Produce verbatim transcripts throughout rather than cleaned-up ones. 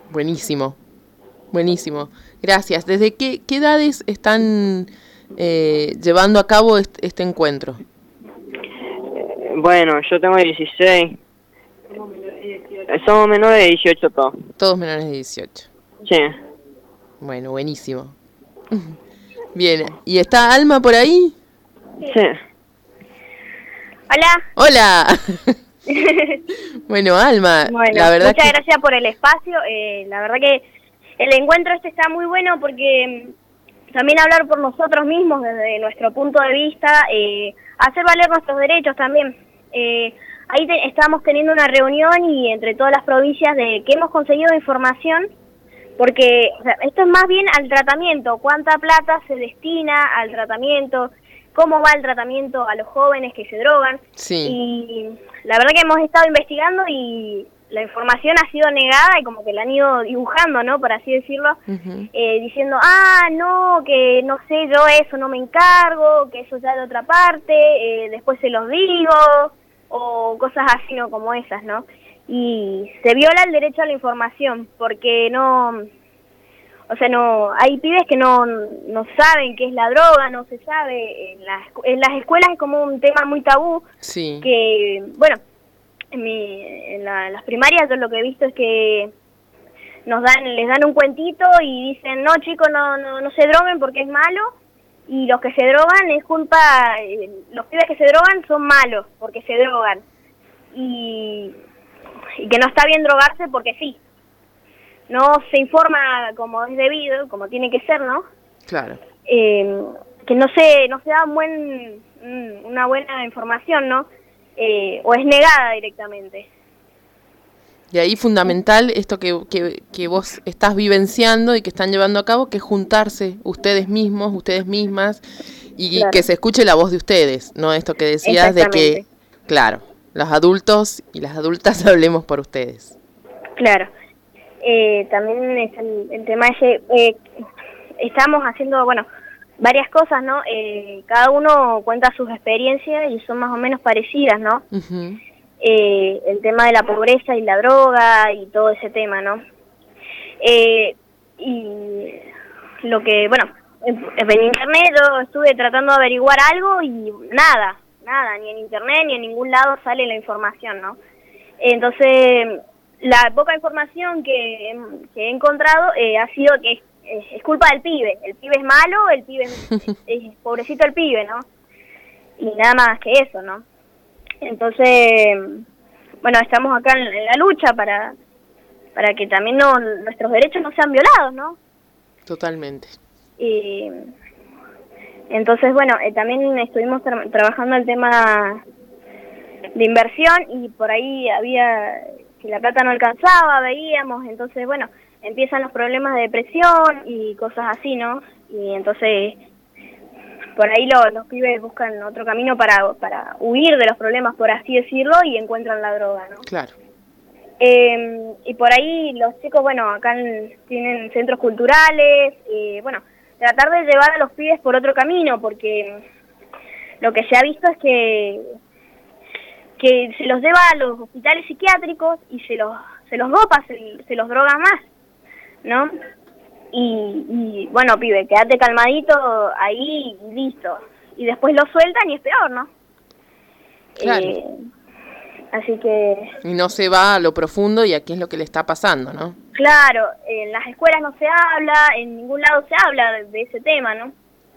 Buenísimo, buenísimo. Gracias. ¿Desde qué, qué edades están eh, llevando a cabo este, este encuentro? Bueno, yo tengo dieciséis. Somos menores de dieciocho todos. Todos menores de dieciocho. Sí. Bueno, buenísimo. Bien, ¿y está Alma por ahí? Sí. Hola. Hola. Bueno, Alma, bueno, la verdad muchas que... gracias por el espacio. Eh, la verdad que el encuentro este está muy bueno porque también hablar por nosotros mismos desde nuestro punto de vista, eh, hacer valer nuestros derechos también. Eh, ahí te, estamos teniendo una reunión y entre todas las provincias de que hemos conseguido información, porque o sea, esto es más bien al tratamiento, cuánta plata se destina al tratamiento, cómo va el tratamiento a los jóvenes que se drogan. Sí. Y la verdad que hemos estado investigando y la información ha sido negada y como que la han ido dibujando, ¿no? Por así decirlo, uh-huh. eh, diciendo, ah, no, que no sé, yo eso no me encargo, que eso ya de otra parte, eh, después se los digo, o cosas así, ¿no? Como esas, ¿no? Y se viola el derecho a la información, porque no, o sea, no, hay pibes que no, no saben qué es la droga, no se sabe, en las, en las escuelas es como un tema muy tabú, sí. que, bueno, En, mi, en, la, en las primarias yo lo que he visto es que nos dan, les dan un cuentito y dicen, no chicos, no, no, no se droguen porque es malo, y los que se drogan es culpa, eh, los pibes que se drogan son malos porque se drogan, y, y que no está bien drogarse porque sí, no se informa como es debido, como tiene que ser, ¿no? Claro. Eh, que no se, no se da un buen, una buena información, ¿no? Eh, o es negada directamente. Y ahí fundamental esto que, que, que vos estás vivenciando y que están llevando a cabo, que es juntarse ustedes mismos, ustedes mismas, y claro. que se escuche la voz de ustedes, ¿no? Esto que decías de que, claro, los adultos y las adultas hablemos por ustedes. Claro. Eh, también es el, el tema ese, eh, estamos haciendo, bueno, varias cosas, ¿no? Eh, cada uno cuenta sus experiencias y son más o menos parecidas, ¿no? Uh-huh. Eh, el tema de la pobreza y la droga y todo ese tema, ¿no? Eh, y lo que, bueno, en, en internet yo estuve tratando de averiguar algo y nada, nada, ni en internet ni en ningún lado sale la información, ¿no? Entonces, la poca información que, que he encontrado eh, ha sido que es culpa del pibe, el pibe es malo, el pibe es, es pobrecito el pibe, ¿no? Y nada más que eso, ¿no? Entonces, bueno, estamos acá en, en la lucha para para que también no nuestros derechos no sean violados, ¿no? Totalmente. Y entonces, bueno, eh, también estuvimos tra- trabajando el tema de inversión y por ahí había que la plata no alcanzaba, veíamos, entonces, bueno, empiezan los problemas de depresión y cosas así, ¿no? Y entonces, por ahí lo, los pibes buscan otro camino para para huir de los problemas, por así decirlo, y encuentran la droga, ¿no? Claro. Eh, y por ahí los chicos, bueno, acá en, tienen centros culturales, eh, bueno, tratar de llevar a los pibes por otro camino, porque lo que se ha visto es que que se los lleva a los hospitales psiquiátricos y se los se los dopa, se, se los droga más, ¿no? Y, y bueno, pibe, quédate calmadito ahí y listo. Y después lo sueltan y es peor, ¿no? Claro. Eh, así que... Y no se va a lo profundo y aquí es lo que le está pasando, ¿no? Claro, en las escuelas no se habla, en ningún lado se habla de, de ese tema, ¿no?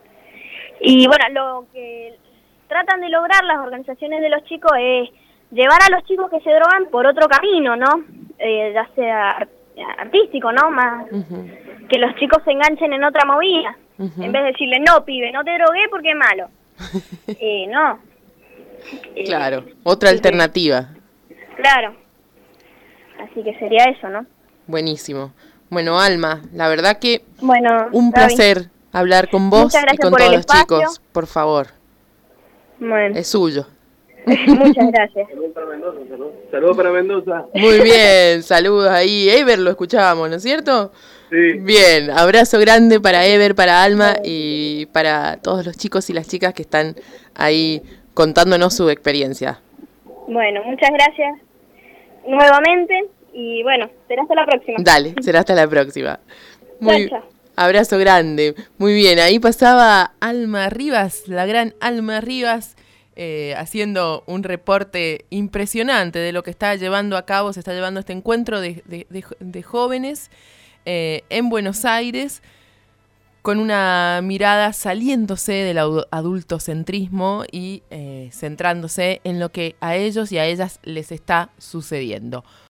Y bueno, lo que tratan de lograr las organizaciones de los chicos es llevar a los chicos que se drogan por otro camino, ¿no? Eh, ya sea artístico, ¿no? Más uh-huh. que los chicos se enganchen en otra movida, uh-huh. en vez de decirle, no, pibe, no te drogué porque es malo. eh, no. Claro, eh, otra sí, alternativa. Claro. Así que sería eso, ¿no? Buenísimo. Bueno, Alma, la verdad que bueno, un placer David. hablar con vos y con todos los espacio. chicos, por favor. Bueno. Es suyo. Muchas gracias. Saludos para Mendoza, saludos. Saludos para Mendoza. Muy bien, saludos ahí. Ever lo escuchábamos, ¿no es cierto? Sí. Bien, abrazo grande para Ever, para Alma y para todos los chicos y las chicas que están ahí contándonos su experiencia. Bueno, muchas gracias nuevamente Y bueno, será hasta la próxima. Dale, será hasta la próxima. Muy, Chao, chao. abrazo grande. Muy bien, ahí pasaba Alma Rivas, la gran Alma Rivas, eh, haciendo un reporte impresionante de lo que está llevando a cabo, se está llevando este encuentro de, de, de, de jóvenes eh, en Buenos Aires, con una mirada saliéndose del adultocentrismo y eh, centrándose en lo que a ellos y a ellas les está sucediendo.